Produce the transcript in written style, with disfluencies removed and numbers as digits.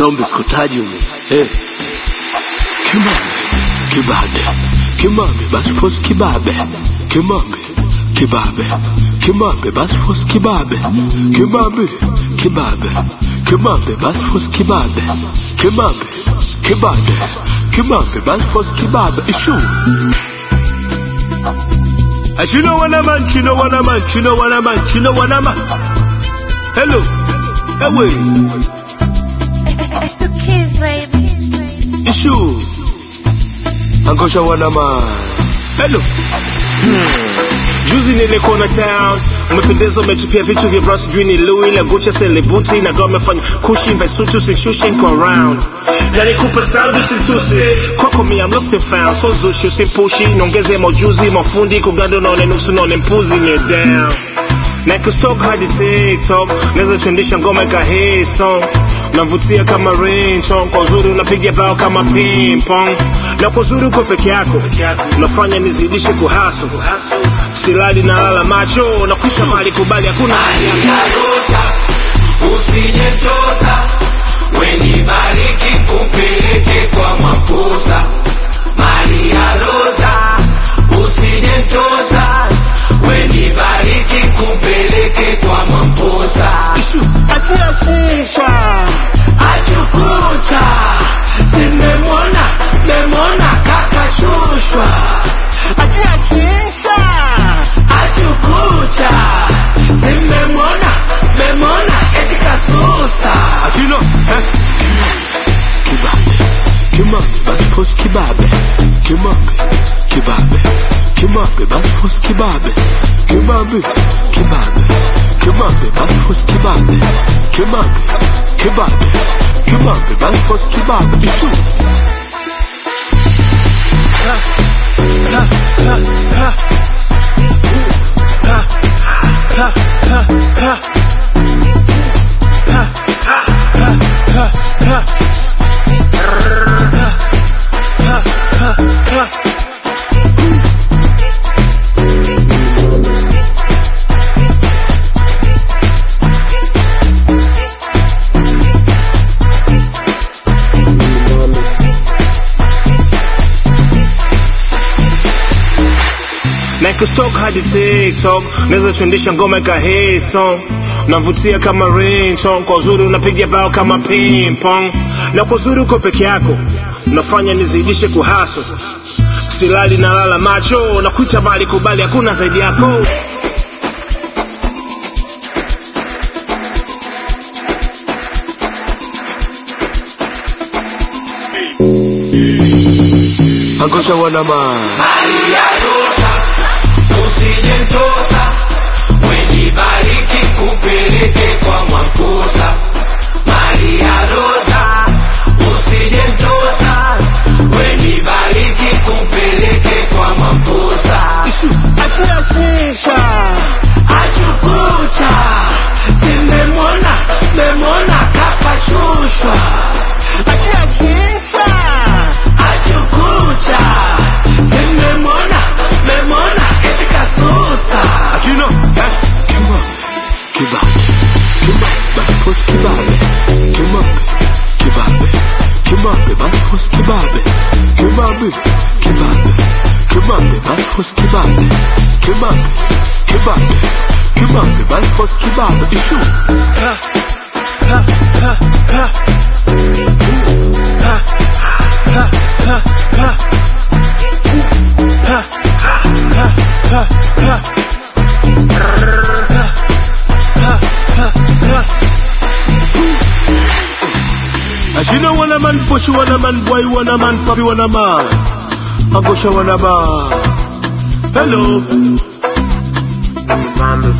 Zombi skutaji umi. Kibabe. Kimambe bas fos kibabe. Kimambe bas fos kibabe. Kimambe bas fos kibabe. Kimambe bas fos kibabe. Issue. As you know what I'm on, you know what I'm on, you know what I'm on, you know what I'm on. Hello, away. It's the kids, baby. Issue. Angosha what I'm on. Hello. Juzi nile kona town. Umependeza umetupia vitu vya brass juni Louis la Gucci celebrity na gome fanya kushi investutu sinshushin kwa round. Na nikupa sound usintuse. Kwako me I'm lost and found. So zushi usimpushi. Nongeze mojuzi mafundi kugando naone nusu naone mpuzi near down. Na kustalk hadi TikTok. Neza tundisha ngoma ka hit song. Navutia kama ringtone. Kwa uzuri unapigia bao kama ping pong. Na kwa uzuri uko peke yako. Unafanya nizidishe kuhaso. Siladi na lala macho. Na kusha mali kubali hakuna Aliyarosa, usijentosa. Weni bariki kupeleke kwa makosa. Maria Rosa, usijentosa. Weni bariki kupeleke kwa makosa. Achia shisha. Achukucha, memona kaka shushwa. Achia shisha. Achukucha, memona etika susa. Atino, Kimambe bas fos kibabe. Kimambe bas fos kibabe. Kimambe bas fos kibabe. Kimambe bas fos kibabe. Issue. Na kustalk hadi TikTok. Neza tundisha ngoma ka hit song. Navutia kama ringtone. Kwa uzuri unapigia bao kama ping pong. Na kwa uzuri uko peke yako. Unafanya nizidishe kuhaso. Silali na lala macho. Na kuita mali kubali hakuna zaidi yako. Angosha wanama. Maria Rosa, usijentosa. Weni bariki kupeleke kwa makosa. Maria Rosa, usijentosa. Weni bariki kupeleke kwa makosa. Achia shisha. Achukucha, memona kaka shushwa. Achia shisha. Achukucha, memona etika susa. Atino, Kimambe bas fos kibabe. Kimambe bas fos kibabe. Kimambe bas fos kibabe. Kimambe bas fos kibabe. Issue. As you know, one a man push, one a man boy, one a man papi, one a man. Angosha one a man. Hello.